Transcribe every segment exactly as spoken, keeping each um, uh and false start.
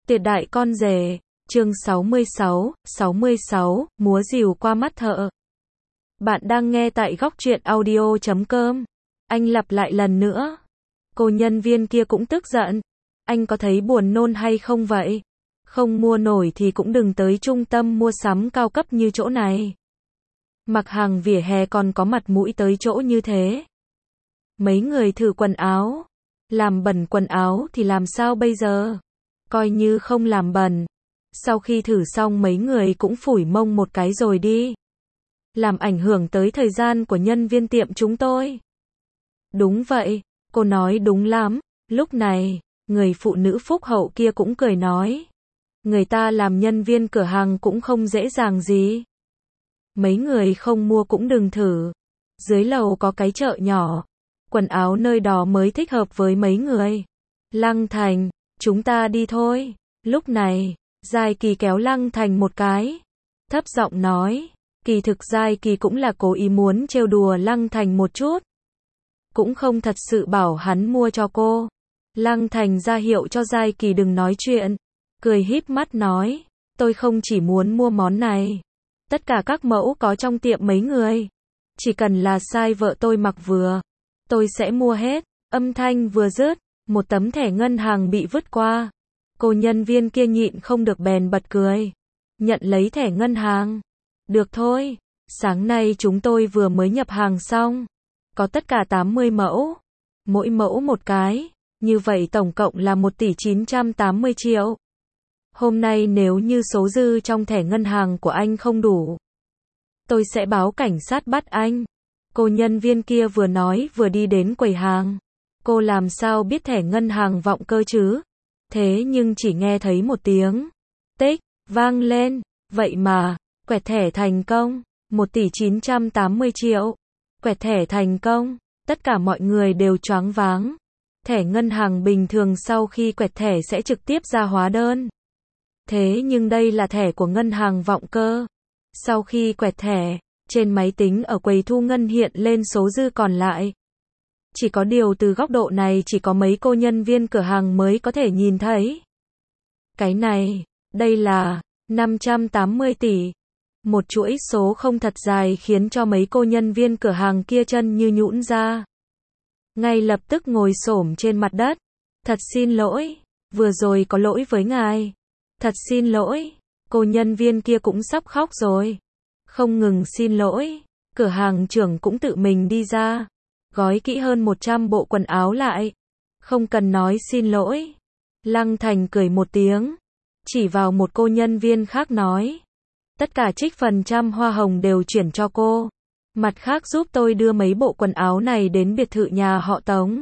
Tuyệt đại con rể, chương sáu mươi sáu, sáu mươi sáu, múa rìu qua mắt thợ. Bạn đang nghe tại góc truyện audio chấm com. Anh lặp lại lần nữa. Cô nhân viên kia cũng tức giận. Anh có thấy buồn nôn hay không vậy? Không mua nổi thì cũng đừng tới trung tâm mua sắm cao cấp như chỗ này. Mặc hàng vỉa hè còn có mặt mũi tới chỗ như thế. Mấy người thử quần áo. Làm bẩn quần áo thì làm sao bây giờ? Coi như không làm bẩn. Sau khi thử xong mấy người cũng phủi mông một cái rồi đi. Làm ảnh hưởng tới thời gian của nhân viên tiệm chúng tôi. Đúng vậy, cô nói đúng lắm. Lúc này, người phụ nữ phúc hậu kia cũng cười nói. Người ta làm nhân viên cửa hàng cũng không dễ dàng gì. Mấy người không mua cũng đừng thử. Dưới lầu có cái chợ nhỏ. Quần áo nơi đó mới thích hợp với mấy người. Lăng Thành, chúng ta đi thôi. Lúc này, Giai Kỳ kéo Lăng Thành một cái. Thấp giọng nói. Kỳ thực Giai Kỳ cũng là cố ý muốn trêu đùa Lăng Thành một chút. Cũng không thật sự bảo hắn mua cho cô. Lăng Thành ra hiệu cho Giai Kỳ đừng nói chuyện. Cười híp mắt nói. Tôi không chỉ muốn mua món này. Tất cả các mẫu có trong tiệm mấy người. Chỉ cần là size vợ tôi mặc vừa. Tôi sẽ mua hết. Âm thanh vừa dứt. Một tấm thẻ ngân hàng bị vứt qua. Cô nhân viên kia nhịn không được bèn bật cười. Nhận lấy thẻ ngân hàng. Được thôi. Sáng nay chúng tôi vừa mới nhập hàng xong. Có tất cả tám mươi mẫu. Mỗi mẫu một cái. Như vậy tổng cộng là một tỷ chín trăm tám mươi triệu. Hôm nay nếu như số dư trong thẻ ngân hàng của anh không đủ. Tôi sẽ báo cảnh sát bắt anh. Cô nhân viên kia vừa nói vừa đi đến quầy hàng. Cô làm sao biết thẻ ngân hàng vọng cơ chứ? Thế nhưng chỉ nghe thấy một tiếng tích vang lên. Vậy mà, quẹt thẻ thành công. một tỷ chín trăm tám mươi triệu. Quẹt thẻ thành công. Tất cả mọi người đều choáng váng. Thẻ ngân hàng bình thường sau khi quẹt thẻ sẽ trực tiếp ra hóa đơn. Thế nhưng đây là thẻ của ngân hàng vọng cơ. Sau khi quẹt thẻ, trên máy tính ở quầy thu ngân hiện lên số dư còn lại. Chỉ có điều từ góc độ này chỉ có mấy cô nhân viên cửa hàng mới có thể nhìn thấy. Cái này, đây là năm trăm tám mươi tỷ. Một chuỗi số không thật dài khiến cho mấy cô nhân viên cửa hàng kia chân như nhũn ra. Ngay lập tức ngồi xổm trên mặt đất. Thật xin lỗi, vừa rồi có lỗi với ngài. Thật xin lỗi, cô nhân viên kia cũng sắp khóc rồi. Không ngừng xin lỗi, cửa hàng trưởng cũng tự mình đi ra. Gói kỹ hơn một trăm bộ quần áo lại. Không cần nói xin lỗi. Lăng Thành cười một tiếng. Chỉ vào một cô nhân viên khác nói. Tất cả trích phần trăm hoa hồng đều chuyển cho cô. Mặt khác giúp tôi đưa mấy bộ quần áo này đến biệt thự nhà họ Tống.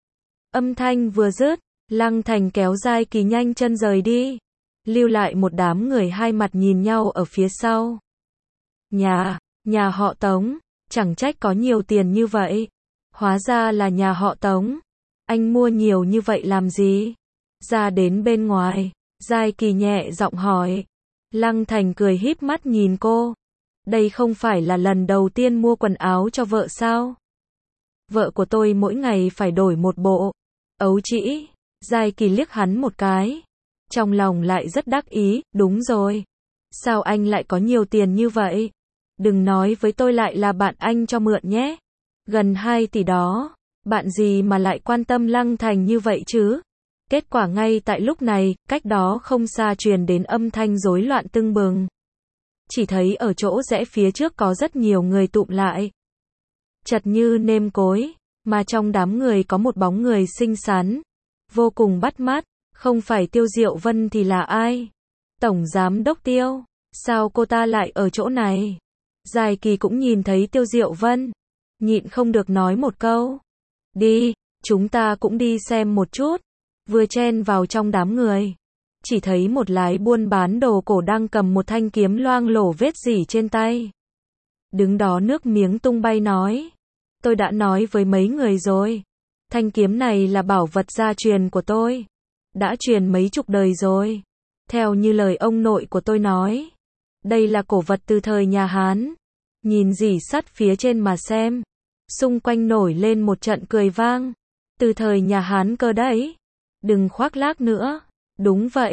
Âm thanh vừa dứt, Lăng Thành kéo Giai Kỳ nhanh chân rời đi. Lưu lại một đám người hai mặt nhìn nhau ở phía sau. Nhà, nhà họ Tống, chẳng trách có nhiều tiền như vậy. Hóa ra là nhà họ Tống. Anh mua nhiều như vậy làm gì? Ra đến bên ngoài, Giai Kỳ nhẹ giọng hỏi. Lăng Thành cười híp mắt nhìn cô. Đây không phải là lần đầu tiên mua quần áo cho vợ sao? Vợ của tôi mỗi ngày phải đổi một bộ. Ấu trĩ, Giai Kỳ liếc hắn một cái. Trong lòng lại rất đắc ý, đúng rồi. Sao anh lại có nhiều tiền như vậy? Đừng nói với tôi lại là bạn anh cho mượn nhé. Gần hai tỷ đó, bạn gì mà lại quan tâm Lăng Thành như vậy chứ? Kết quả ngay tại lúc này, cách đó không xa truyền đến âm thanh rối loạn tưng bừng. Chỉ thấy ở chỗ rẽ phía trước có rất nhiều người tụm lại. Chật như nêm cối, mà trong đám người có một bóng người xinh xắn, vô cùng bắt mắt, không phải Tiêu Diệu Vân thì là ai? Tổng giám đốc Tiêu, sao cô ta lại ở chỗ này? Giai Kỳ cũng nhìn thấy Tiêu Diệu Vân, nhịn không được nói một câu. Đi, chúng ta cũng đi xem một chút. Vừa chen vào trong đám người, chỉ thấy một lái buôn bán đồ cổ đang cầm một thanh kiếm loang lổ vết rỉ trên tay. Đứng đó nước miếng tung bay nói. Tôi đã nói với mấy người rồi. Thanh kiếm này là bảo vật gia truyền của tôi. Đã truyền mấy chục đời rồi. Theo như lời ông nội của tôi nói. Đây là cổ vật từ thời nhà Hán. Nhìn rỉ sắt phía trên mà xem. Xung quanh nổi lên một trận cười vang. Từ thời nhà Hán cơ đấy. Đừng khoác lác nữa. Đúng vậy.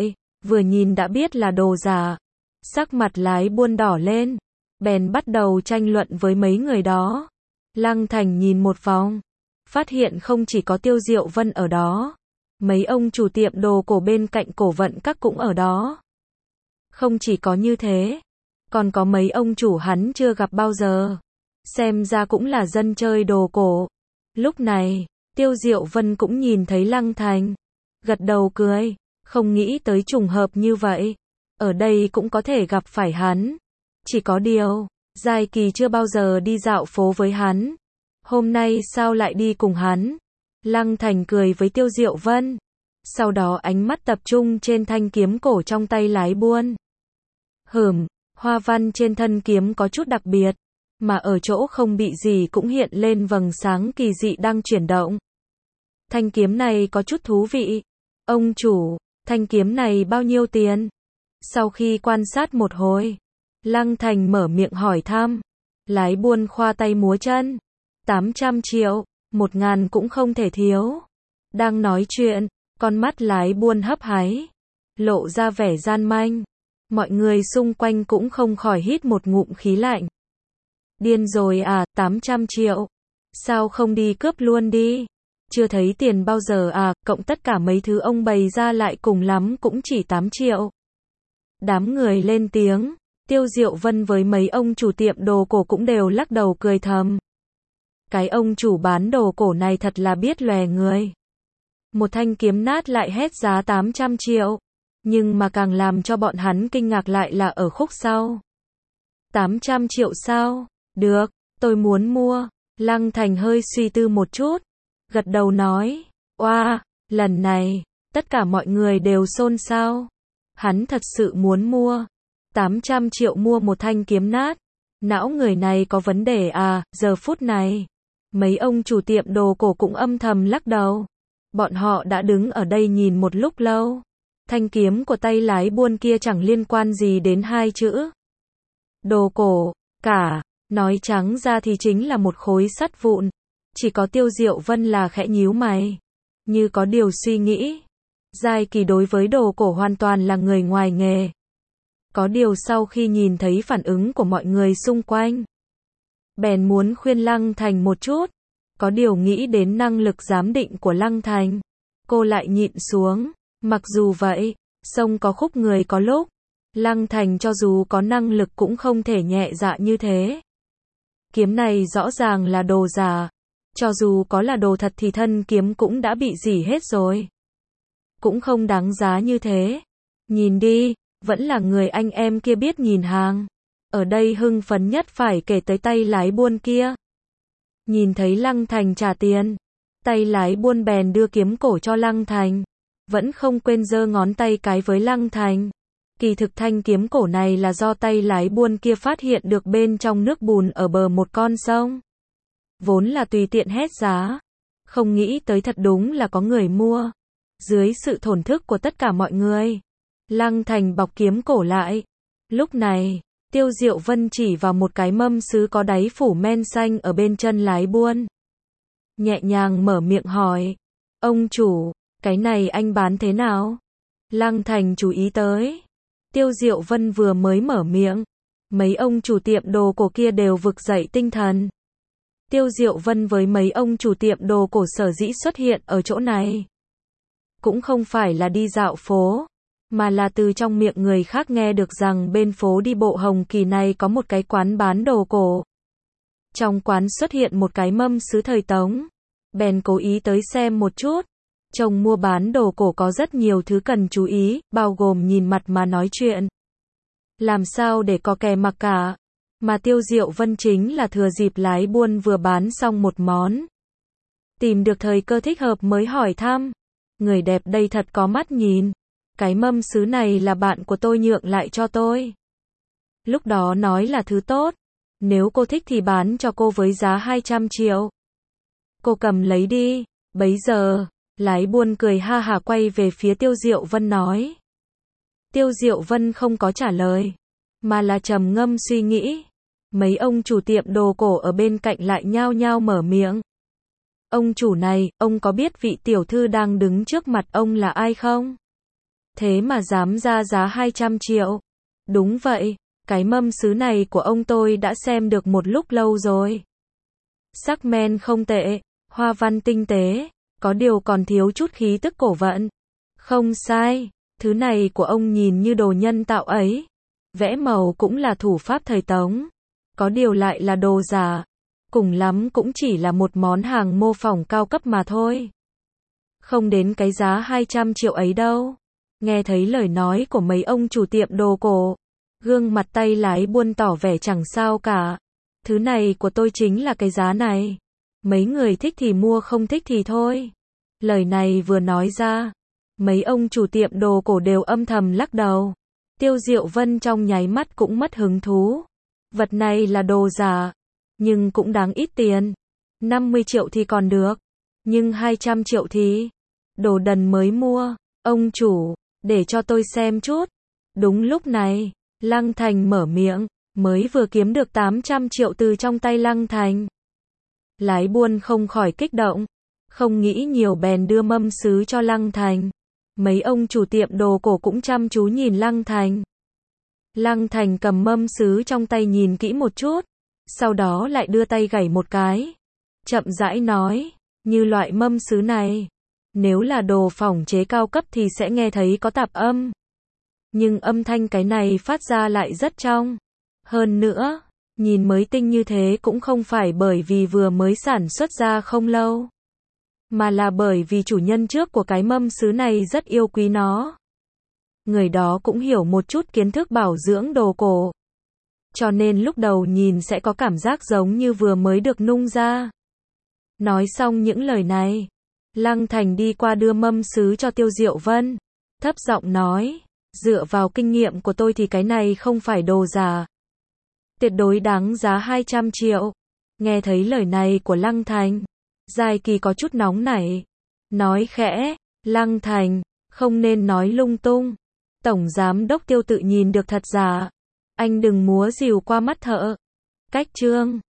vừa nhìn đã biết là đồ giả. Sắc mặt lái buôn đỏ lên, bèn bắt đầu tranh luận với mấy người đó. Lăng Thành nhìn một vòng, phát hiện không chỉ có Tiêu Diệu Vân ở đó, mấy ông chủ tiệm đồ cổ bên cạnh Cổ Vận Các cũng ở đó. Không chỉ có như thế, còn có mấy ông chủ hắn chưa gặp bao giờ, xem ra cũng là dân chơi đồ cổ. Lúc này, Tiêu Diệu Vân cũng nhìn thấy Lăng Thành, gật đầu cười, không nghĩ tới trùng hợp như vậy, ở đây cũng có thể gặp phải hắn. Chỉ có điều, Giai Kỳ chưa bao giờ đi dạo phố với hắn, hôm nay sao lại đi cùng hắn? Lăng Thành cười với Tiêu Diệu Vân, sau đó ánh mắt tập trung trên thanh kiếm cổ trong tay lái buôn. Hửm, hoa văn trên thân kiếm có chút đặc biệt, mà ở chỗ không bị gì cũng hiện lên vầng sáng kỳ dị đang chuyển động. Thanh kiếm này có chút thú vị. Ông chủ, thanh kiếm này bao nhiêu tiền? Sau khi quan sát một hồi, Lăng Thành mở miệng hỏi thăm. Lái buôn khoa tay múa chân. tám trăm triệu, một ngàn cũng không thể thiếu. Đang nói chuyện, con mắt lái buôn hấp háy, lộ ra vẻ gian manh. Mọi người xung quanh cũng không khỏi hít một ngụm khí lạnh. Điên rồi à, tám trăm triệu. Sao không đi cướp luôn đi? Chưa thấy tiền bao giờ à, cộng tất cả mấy thứ ông bày ra lại cùng lắm cũng chỉ tám triệu. Đám người lên tiếng, Tiêu Diệu Vân với mấy ông chủ tiệm đồ cổ cũng đều lắc đầu cười thầm. Cái ông chủ bán đồ cổ này thật là biết lòe người. Một thanh kiếm nát lại hét giá tám trăm triệu. Nhưng mà càng làm cho bọn hắn kinh ngạc lại là ở khúc sau. tám trăm triệu sao? Được, tôi muốn mua. Lăng Thành hơi suy tư một chút, gật đầu nói, oa, wow, lần này, tất cả mọi người đều xôn xao. Hắn thật sự muốn mua. tám trăm triệu mua một thanh kiếm nát. Não người này có vấn đề à, giờ phút này. Mấy ông chủ tiệm đồ cổ cũng âm thầm lắc đầu. Bọn họ đã đứng ở đây nhìn một lúc lâu. Thanh kiếm của tay lái buôn kia chẳng liên quan gì đến hai chữ đồ cổ, cả, nói trắng ra thì chính là một khối sắt vụn. Chỉ có Tiêu Diệu Vân là khẽ nhíu mày, như có điều suy nghĩ. Giai Kỳ đối với đồ cổ hoàn toàn là người ngoài nghề. Có điều sau khi nhìn thấy phản ứng của mọi người xung quanh, bèn muốn khuyên Lăng Thành một chút. Có điều nghĩ đến năng lực giám định của Lăng Thành, cô lại nhịn xuống. Mặc dù vậy, sông có khúc người có lúc. Lăng Thành cho dù có năng lực cũng không thể nhẹ dạ như thế. Kiếm này rõ ràng là đồ giả. Cho dù có là đồ thật thì thân kiếm cũng đã bị rỉ hết rồi. Cũng không đáng giá như thế. Nhìn đi, vẫn là người anh em kia biết nhìn hàng. Ở đây hưng phấn nhất phải kể tới tay lái buôn kia. Nhìn thấy Lăng Thành trả tiền, tay lái buôn bèn đưa kiếm cổ cho Lăng Thành. Vẫn không quên giơ ngón tay cái với Lăng Thành. Kỳ thực thanh kiếm cổ này là do tay lái buôn kia phát hiện được bên trong nước bùn ở bờ một con sông. Vốn là tùy tiện hét giá. Không nghĩ tới thật đúng là có người mua. Dưới sự thổn thức của tất cả mọi người, Lăng Thành bọc kiếm cổ lại. Lúc này, Tiêu Diệu Vân chỉ vào một cái mâm sứ có đáy phủ men xanh ở bên chân lái buôn. Nhẹ nhàng mở miệng hỏi. Ông chủ, cái này anh bán thế nào? Lăng Thành chú ý tới. Tiêu Diệu Vân vừa mới mở miệng, mấy ông chủ tiệm đồ cổ kia đều vực dậy tinh thần. Tiêu Diệu Vân với mấy ông chủ tiệm đồ cổ sở dĩ xuất hiện ở chỗ này, cũng không phải là đi dạo phố, mà là từ trong miệng người khác nghe được rằng bên phố đi bộ Hồng Kỳ này có một cái quán bán đồ cổ. Trong quán xuất hiện một cái mâm sứ thời Tống, bèn cố ý tới xem một chút. Trông mua bán đồ cổ có rất nhiều thứ cần chú ý, bao gồm nhìn mặt mà nói chuyện. Làm sao để có kè mặc cả. Mà Tiêu Diệu Vân chính là thừa dịp lái buôn vừa bán xong một món. Tìm được thời cơ thích hợp mới hỏi thăm. Người đẹp đây thật có mắt nhìn. Cái mâm sứ này là bạn của tôi nhượng lại cho tôi. Lúc đó nói là thứ tốt. Nếu cô thích thì bán cho cô với giá hai trăm triệu. Cô cầm lấy đi. Bấy giờ, lái buôn cười ha hả quay về phía Tiêu Diệu Vân nói. Tiêu Diệu Vân không có trả lời, mà là trầm ngâm suy nghĩ. Mấy ông chủ tiệm đồ cổ ở bên cạnh lại nhao nhao mở miệng. Ông chủ này, ông có biết vị tiểu thư đang đứng trước mặt ông là ai không? Thế mà dám ra giá hai trăm triệu. Đúng vậy, cái mâm sứ này của ông tôi đã xem được một lúc lâu rồi. Sắc men không tệ, hoa văn tinh tế, có điều còn thiếu chút khí tức cổ vận. Không sai, thứ này của ông nhìn như đồ nhân tạo ấy. Vẽ màu cũng là thủ pháp thời Tống. Có điều lại là đồ giả. Cùng lắm cũng chỉ là một món hàng mô phỏng cao cấp mà thôi. Không đến cái giá hai trăm triệu ấy đâu. Nghe thấy lời nói của mấy ông chủ tiệm đồ cổ, gương mặt tay lái buôn tỏ vẻ chẳng sao cả. Thứ này của tôi chính là cái giá này. Mấy người thích thì mua, không thích thì thôi. Lời này vừa nói ra, mấy ông chủ tiệm đồ cổ đều âm thầm lắc đầu. Tiêu Diệu Vân trong nháy mắt cũng mất hứng thú. Vật này là đồ giả, nhưng cũng đáng ít tiền. năm mươi triệu thì còn được, nhưng hai trăm triệu thì đồ đần mới mua. Ông chủ, để cho tôi xem chút. Đúng lúc này, Lăng Thành mở miệng, mới vừa kiếm được tám trăm triệu từ trong tay Lăng Thành. Lái buôn không khỏi kích động, không nghĩ nhiều bèn đưa mâm sứ cho Lăng Thành. Mấy ông chủ tiệm đồ cổ cũng chăm chú nhìn Lăng Thành. Lăng Thành cầm mâm sứ trong tay nhìn kỹ một chút, sau đó lại đưa tay gảy một cái. Chậm rãi nói, như loại mâm sứ này, nếu là đồ phỏng chế cao cấp thì sẽ nghe thấy có tạp âm. Nhưng âm thanh cái này phát ra lại rất trong. Hơn nữa, nhìn mới tinh như thế cũng không phải bởi vì vừa mới sản xuất ra không lâu, mà là bởi vì chủ nhân trước của cái mâm sứ này rất yêu quý nó. Người đó cũng hiểu một chút kiến thức bảo dưỡng đồ cổ, cho nên lúc đầu nhìn sẽ có cảm giác giống như vừa mới được nung ra. Nói xong những lời này, Lăng Thành đi qua đưa mâm sứ cho Tiêu Diệu Vân, thấp giọng nói, dựa vào kinh nghiệm của tôi thì cái này không phải đồ giả. Tuyệt đối đáng giá hai trăm triệu. Nghe thấy lời này của Lăng Thành, Giai Kỳ có chút nóng nảy. Nói khẽ, Lăng Thành, không nên nói lung tung. Tổng giám đốc Tiêu tự nhìn được thật giả. Anh đừng múa rìu qua mắt thợ. Cách chương